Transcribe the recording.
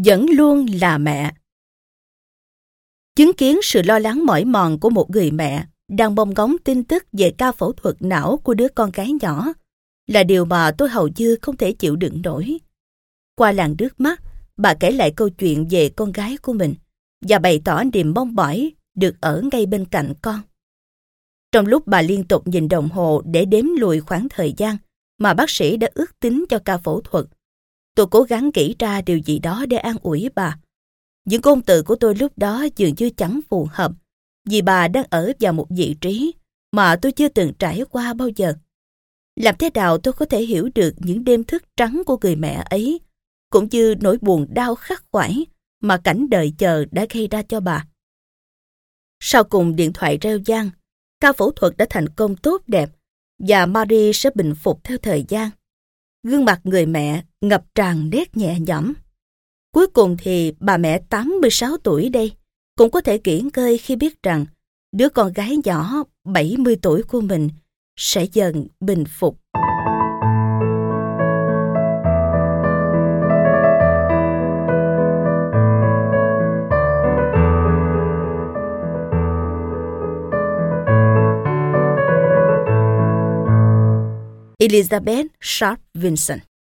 vẫn luôn là mẹ. Chứng kiến sự lo lắng mỏi mòn của một người mẹ đang mong ngóng tin tức về ca phẫu thuật não của đứa con gái nhỏ là điều mà tôi hầu như không thể chịu đựng nổi. Qua làn nước mắt, bà kể lại câu chuyện về con gái của mình và bày tỏ niềm mong mỏi được ở ngay bên cạnh con. Trong lúc bà liên tục nhìn đồng hồ để đếm lùi khoảng thời gian mà bác sĩ đã ước tính cho ca phẫu thuật, tôi cố gắng nghĩ ra điều gì đó để an ủi bà. Những ngôn từ của tôi lúc đó dường như chẳng phù hợp, vì bà đang ở vào một vị trí mà tôi chưa từng trải qua bao giờ. Làm thế nào tôi có thể hiểu được những đêm thức trắng của người mẹ ấy, cũng như nỗi buồn đau khắc khoải mà cảnh đợi chờ đã gây ra cho bà. Sau cùng điện thoại reo vang, ca phẫu thuật đã thành công tốt đẹp và Marie sẽ bình phục theo thời gian. Gương mặt người mẹ ngập tràn nét nhẹ nhõm. Cuối cùng thì bà mẹ 86 tuổi đây cũng có thể nghỉ ngơi khi biết rằng đứa con gái nhỏ 70 tuổi của mình sẽ dần bình phục. Elizabeth Sharp Vincent.